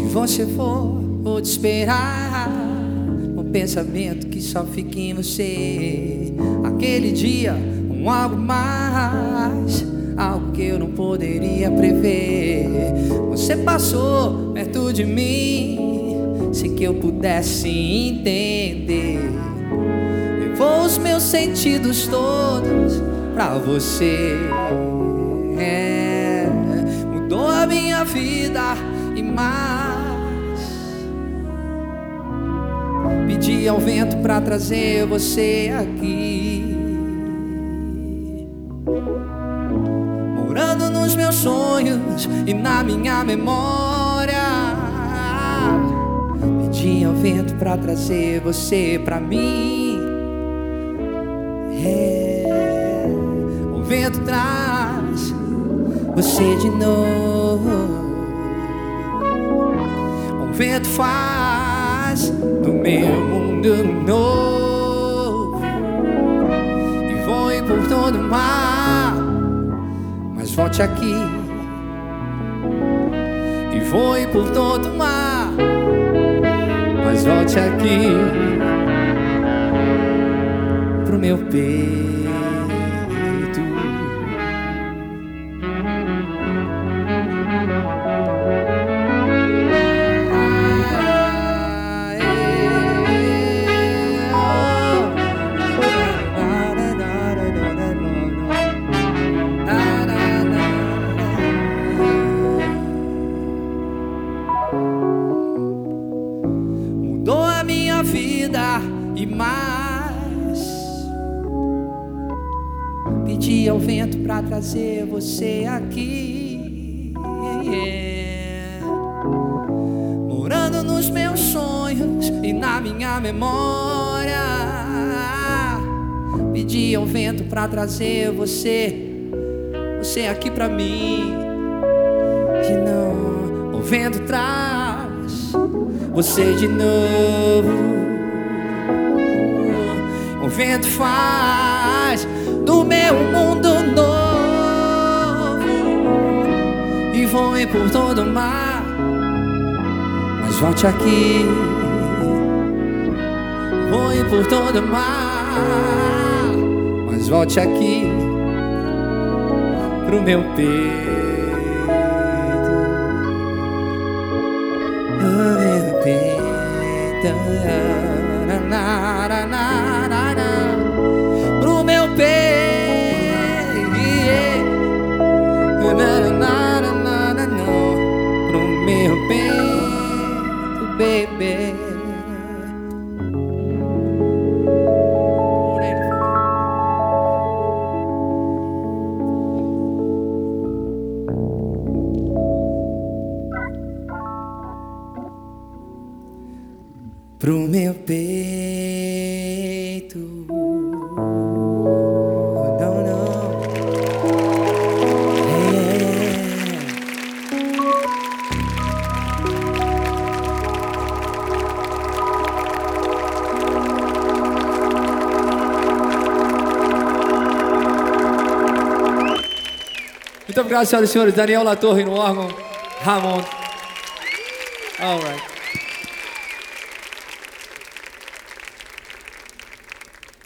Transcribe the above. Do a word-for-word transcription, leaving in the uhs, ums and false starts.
você for, vou te esperar. Um pensamento que só fica em você. Aquele dia, um algo mais, algo que eu não poderia prever. Você passou perto de mim, sem que eu pudesse entender. Levou os meus sentidos todos pra você. É, mudou a minha vida e mais. Pedi ao vento pra trazer você aqui, morando nos meus sonhos e na minha memória. Pedi ao vento pra trazer você pra mim. É, o vento traz você de novo. O vento faz do meu mundo novo e voe por todo o mar. Mas volte aqui e voe por todo o mar. Mas volte aqui pro meu peito. Mudou a minha vida e mais. Pedi ao vento pra trazer você aqui, yeah. Morando nos meus sonhos e na minha memória. Pedi ao vento pra trazer você, você aqui pra mim. De novo, o vento traz você de novo. O vento faz do meu mundo novo e voe por todo o mar. Mas volte aqui, voe por todo o mar. Mas volte aqui pro meu peito. Meu peito, na, na, na, na, na, na, pro meu peito, yeah. Na, na, na, na, na, na, pro meu peito, baby. Pro meu peito, não, não, é. Muito obrigado, senhoras e senhores. Daniel Latorre no órgão, Ramon. All right.